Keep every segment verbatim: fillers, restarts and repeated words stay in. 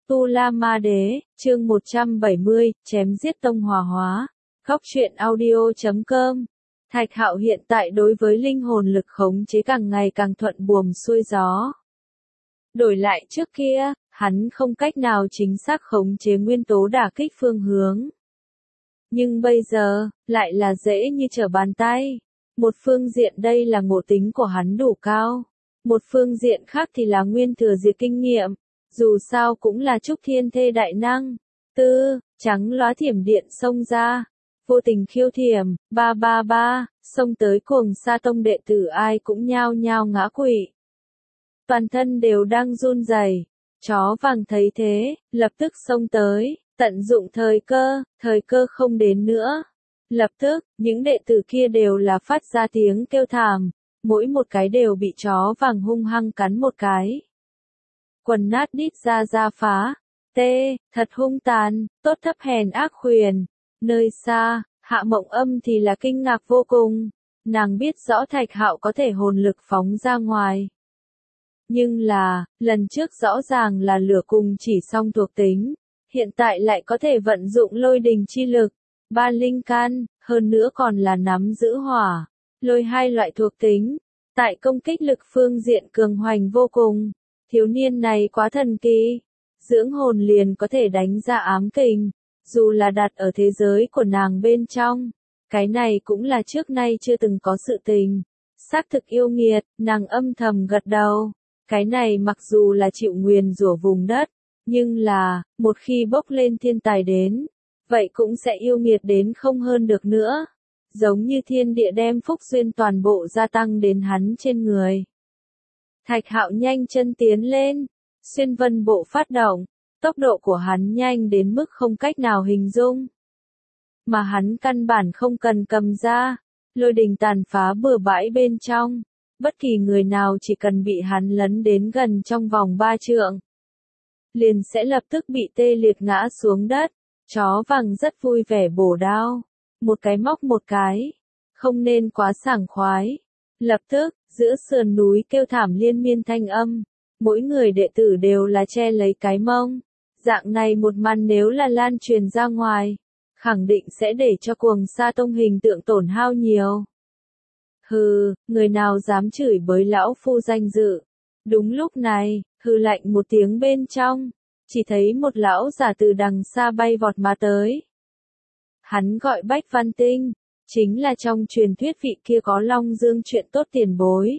Tu La Ma Đế, chương một trăm bảy mươi, chém giết Tông Hòa Hóa. Góc truyện audio chấm com. Thạch Hạo hiện tại đối với linh hồn lực khống chế càng ngày càng thuận buồm xuôi gió. Đổi lại trước kia, hắn không cách nào chính xác khống chế nguyên tố đả kích phương hướng. Nhưng bây giờ, lại là dễ như trở bàn tay. Một phương diện đây là ngộ tính của hắn đủ cao. Một phương diện khác thì là nguyên thừa diệt kinh nghiệm. Dù sao cũng là trúc thiên thê đại năng. Tư, trắng lóa thiểm điện xông ra. Vô tình khiêu thiểm, ba ba ba, xông tới cuồng sa tông đệ tử ai cũng nhao nhao ngã quỵ. Toàn thân đều đang run rẩy. Chó vàng thấy thế, lập tức xông tới, tận dụng thời cơ, thời cơ không đến nữa. Lập tức, những đệ tử kia đều là phát ra tiếng kêu thảm, mỗi một cái đều bị chó vàng hung hăng cắn một cái. Quần nát đít ra ra phá, tê, thật hung tàn, tốt thấp hèn ác khuyền. Nơi xa, Hạ Mộng Âm thì là kinh ngạc vô cùng, nàng biết rõ Thạch Hạo có thể hồn lực phóng ra ngoài. Nhưng là, lần trước rõ ràng là lửa cùng chỉ song thuộc tính, hiện tại lại có thể vận dụng lôi đình chi lực, ba linh can, hơn nữa còn là nắm giữ hỏa, lôi hai loại thuộc tính, tại công kích lực phương diện cường hoành vô cùng. Thiếu niên này quá thần kỳ, dưỡng hồn liền có thể đánh ra ám kình, dù là đặt ở thế giới của nàng bên trong, cái này cũng là trước nay chưa từng có sự tình. Xác thực yêu nghiệt, nàng âm thầm gật đầu, cái này mặc dù là chịu nguyền rủa vùng đất, nhưng là, một khi bốc lên thiên tài đến, vậy cũng sẽ yêu nghiệt đến không hơn được nữa, giống như thiên địa đem phúc duyên toàn bộ gia tăng đến hắn trên người. Thạch Hạo nhanh chân tiến lên, xuyên vân bộ phát động, tốc độ của hắn nhanh đến mức không cách nào hình dung. Mà hắn căn bản không cần cầm ra, lôi đình tàn phá bừa bãi bên trong, bất kỳ người nào chỉ cần bị hắn lấn đến gần trong vòng ba trượng, liền sẽ lập tức bị tê liệt ngã xuống đất. Chó vàng rất vui vẻ bổ đao, một cái móc một cái, không nên quá sảng khoái. Lập tức, giữa sườn núi kêu thảm liên miên thanh âm, mỗi người đệ tử đều là che lấy cái mông. Dạng này một màn nếu là lan truyền ra ngoài, khẳng định sẽ để cho cuồng sa tông hình tượng tổn hao nhiều. Hừ, người nào dám chửi bới lão phu danh dự. Đúng lúc này, hừ lạnh một tiếng bên trong, chỉ thấy một lão giả từ đằng xa bay vọt mà tới. Hắn gọi Bách Văn Tinh, chính là trong truyền thuyết vị kia có Long Dương chuyện tốt tiền bối.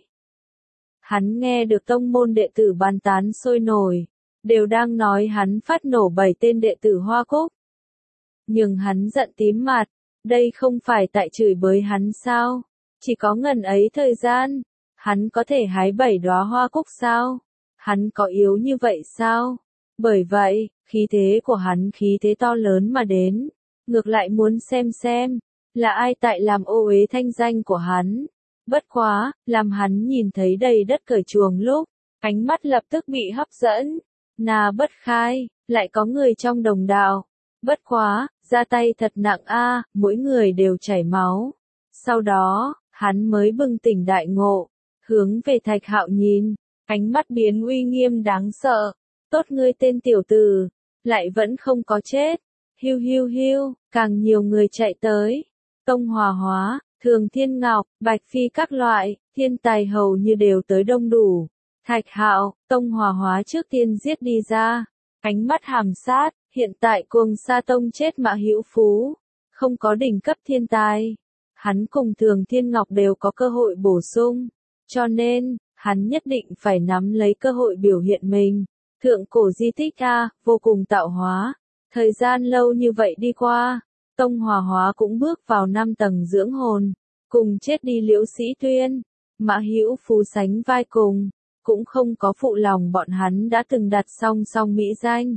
Hắn nghe được tông môn đệ tử bàn tán sôi nổi, đều đang nói hắn phát nổ bảy tên đệ tử Hoa Cúc. Nhưng hắn giận tím mặt, đây không phải tại chửi bới hắn sao? Chỉ có ngần ấy thời gian, hắn có thể hái bảy đóa hoa cúc sao? Hắn có yếu như vậy sao? Bởi vậy, khí thế của hắn khí thế to lớn mà đến, ngược lại muốn xem xem, là ai tại làm ô uế thanh danh của hắn. Bất quá, làm hắn nhìn thấy đầy đất cởi chuồng lúc, ánh mắt lập tức bị hấp dẫn. Nà bất khai, lại có người trong đồng đạo. Bất quá, ra tay thật nặng a, mỗi người đều chảy máu. Sau đó, hắn mới bừng tỉnh đại ngộ, hướng về Thạch Hạo nhìn, ánh mắt biến uy nghiêm đáng sợ. Tốt ngươi tên tiểu tử, lại vẫn không có chết. Hiu hiu hiu, càng nhiều người chạy tới. Tông Hòa Hóa, Thường Thiên Ngọc, Bạch Phi các loại, thiên tài hầu như đều tới đông đủ. Thạch Hạo, Tông Hòa Hóa trước tiên giết đi ra, ánh mắt hàm sát, hiện tại cuồng sa tông chết mạ hữu phú, không có đỉnh cấp thiên tài. Hắn cùng Thường Thiên Ngọc đều có cơ hội bổ sung, cho nên, hắn nhất định phải nắm lấy cơ hội biểu hiện mình. Thượng cổ di tích a, vô cùng tạo hóa. Thời gian lâu như vậy đi qua, Tông Hòa Hóa cũng bước vào năm tầng dưỡng hồn, cùng chết đi Liễu Sĩ Tuyên, Mã Hữu Phú sánh vai cùng, cũng không có phụ lòng bọn hắn đã từng đặt song song mỹ danh.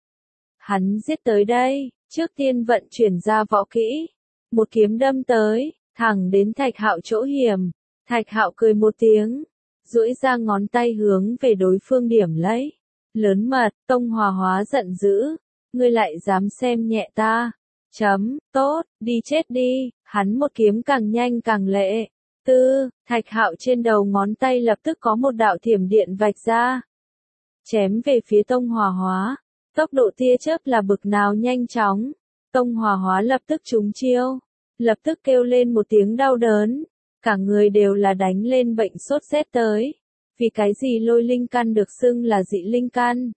Hắn giết tới đây, trước tiên vận chuyển ra võ kỹ, một kiếm đâm tới, thẳng đến Thạch Hạo chỗ hiểm. Thạch Hạo cười một tiếng, duỗi ra ngón tay hướng về đối phương điểm lấy. Lớn mật, Tông Hòa Hóa giận dữ, ngươi lại dám xem nhẹ ta. Chấm, tốt, đi chết đi, hắn một kiếm càng nhanh càng lệ. Tư, Thạch Hạo trên đầu ngón tay lập tức có một đạo thiểm điện vạch ra. Chém về phía Tông Hòa Hóa. Tốc độ tia chớp là bực nào nhanh chóng. Tông Hòa Hóa lập tức trúng chiêu, lập tức kêu lên một tiếng đau đớn, cả người đều là đánh lên bệnh sốt rét tới. Vì cái gì lôi linh căn được xưng là dị linh căn?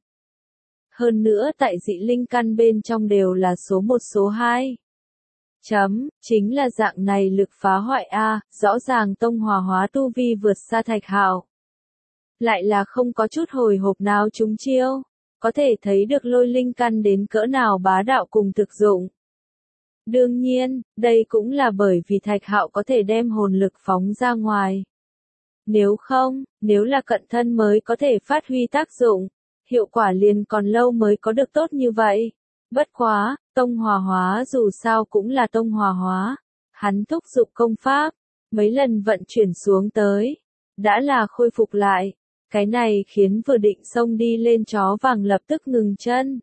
Hơn nữa tại dị linh căn bên trong đều là số một số hai. Chấm, chính là dạng này lực phá hoại a, rõ ràng Tông Hòa Hóa tu vi vượt xa Thạch Hạo. Lại là không có chút hồi hộp nào trúng chiêu, có thể thấy được lôi linh căn đến cỡ nào bá đạo cùng thực dụng. Đương nhiên, đây cũng là bởi vì Thạch Hạo có thể đem hồn lực phóng ra ngoài. Nếu không, nếu là cận thân mới có thể phát huy tác dụng, hiệu quả liền còn lâu mới có được tốt như vậy. Bất quá, Tông Hòa Hóa dù sao cũng là Tông Hòa Hóa, hắn thúc giục công pháp, mấy lần vận chuyển xuống tới, đã là khôi phục lại. Cái này khiến vừa định xông đi lên chó vàng lập tức ngừng chân.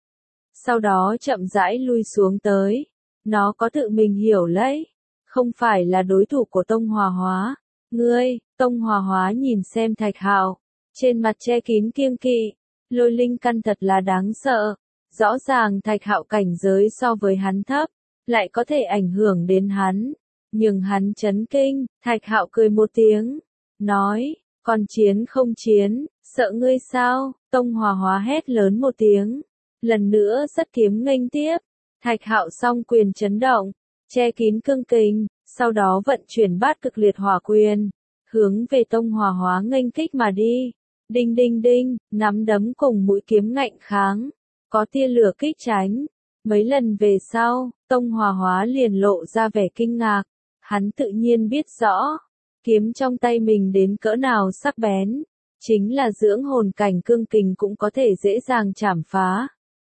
Sau đó chậm rãi lui xuống tới. Nó có tự mình hiểu lấy, không phải là đối thủ của Tông Hòa Hóa. Ngươi, Tông Hòa Hóa nhìn xem Thạch Hạo, trên mặt che kín kiêng kỵ, lôi linh căn thật là đáng sợ. Rõ ràng Thạch Hạo cảnh giới so với hắn thấp, lại có thể ảnh hưởng đến hắn. Nhưng hắn chấn kinh, Thạch Hạo cười một tiếng, nói, còn chiến không chiến, sợ ngươi sao? Tông Hòa Hóa hét lớn một tiếng, lần nữa rất kiếm nghênh tiếp. Thạch Hạo song quyền chấn động, che kín cương kình, sau đó vận chuyển bát cực liệt hỏa quyền, hướng về Tông Hòa Hóa nghênh kích mà đi. Đinh đinh đinh, nắm đấm cùng mũi kiếm ngạnh kháng, có tia lửa kích tránh. Mấy lần về sau, Tông Hòa Hóa liền lộ ra vẻ kinh ngạc, hắn tự nhiên biết rõ, kiếm trong tay mình đến cỡ nào sắc bén, chính là dưỡng hồn cảnh cương kình cũng có thể dễ dàng chảm phá.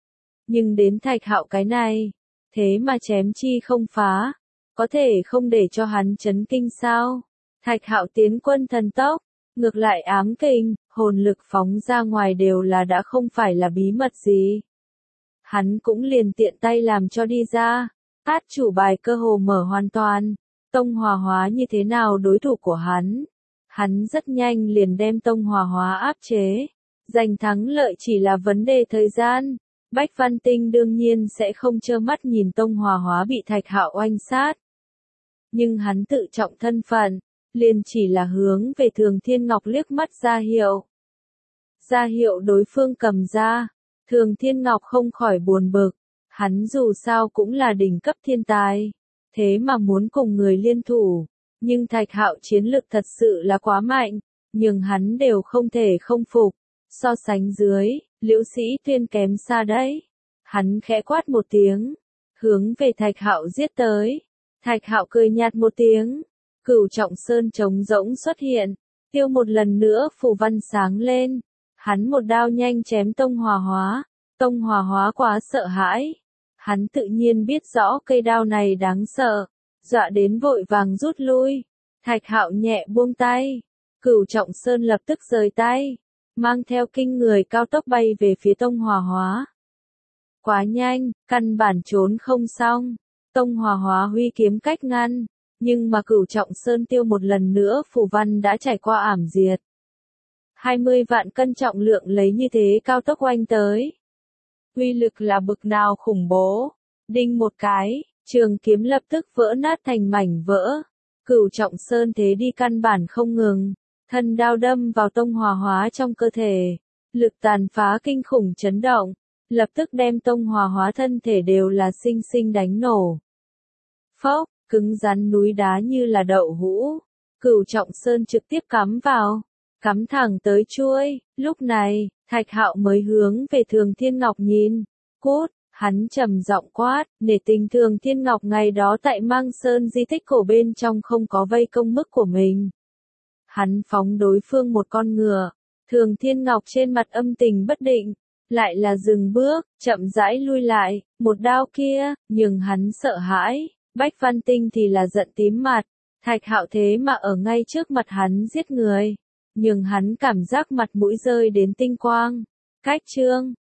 Nhưng đến Thạch Hạo cái này, thế mà chém chi không phá, có thể không để cho hắn chấn kinh sao? Thạch Hạo tiến quân thần tốc, ngược lại ám kình, hồn lực phóng ra ngoài đều là đã không phải là bí mật gì. Hắn cũng liền tiện tay làm cho đi ra, át chủ bài cơ hồ mở hoàn toàn. Tông Hòa Hóa như thế nào đối thủ của hắn? Hắn rất nhanh liền đem Tông Hòa Hóa áp chế, giành thắng lợi chỉ là vấn đề thời gian. Bách Văn Tinh đương nhiên sẽ không trơ mắt nhìn Tông Hòa Hóa bị Thạch Hạo oanh sát. Nhưng hắn tự trọng thân phận, liền chỉ là hướng về Thường Thiên Ngọc liếc mắt ra hiệu. Ra hiệu đối phương cầm ra, Thường Thiên Ngọc không khỏi buồn bực, hắn dù sao cũng là đỉnh cấp thiên tài, thế mà muốn cùng người liên thủ, nhưng Thạch Hạo chiến lực thật sự là quá mạnh, nhưng hắn đều không thể không phục. So sánh dưới, Liễu Sĩ Tuyên kém xa đấy. Hắn khẽ quát một tiếng, hướng về Thạch Hạo giết tới. Thạch Hạo cười nhạt một tiếng, Cửu Trọng Sơn trống rỗng xuất hiện, tiêu một lần nữa phù văn sáng lên. Hắn một đao nhanh chém Tông Hòa Hóa. Tông Hòa Hóa quá sợ hãi. Hắn tự nhiên biết rõ cây đao này đáng sợ, dọa đến vội vàng rút lui. Thạch Hạo nhẹ buông tay, Cửu Trọng Sơn lập tức rời tay, mang theo kinh người cao tốc bay về phía Tông Hòa Hóa. Quá nhanh, căn bản trốn không xong. Tông Hòa Hóa huy kiếm cách ngăn, nhưng mà Cửu Trọng Sơn tiêu một lần nữa phù văn đã trải qua ảm diệt. hai mươi vạn cân trọng lượng lấy như thế cao tốc oanh tới. Uy lực là bực nào khủng bố. Đinh một cái, trường kiếm lập tức vỡ nát thành mảnh vỡ. Cửu Trọng Sơn thế đi căn bản không ngừng. Thân đao đâm vào Tông Hòa Hóa trong cơ thể. Lực tàn phá kinh khủng chấn động. Lập tức đem Tông Hòa Hóa thân thể đều là sinh sinh đánh nổ. Phốc, cứng rắn núi đá như là đậu hũ. Cửu Trọng Sơn trực tiếp cắm vào. Cắm thẳng tới chuôi. Lúc này, Thạch Hạo mới hướng về Thường Thiên Ngọc nhìn. Cút, hắn trầm giọng quát, nể tình Thường Thiên Ngọc ngày đó tại Mang Sơn di tích cổ bên trong không có vây công mức của mình. Hắn phóng đối phương một con ngựa. Thường Thiên Ngọc trên mặt âm tình bất định, lại là dừng bước, chậm rãi lui lại, một đao kia, nhưng hắn sợ hãi. Bách Văn Tinh thì là giận tím mặt, Thạch Hạo thế mà ở ngay trước mặt hắn giết người, nhưng hắn cảm giác mặt mũi rơi đến tinh quang. Cách chương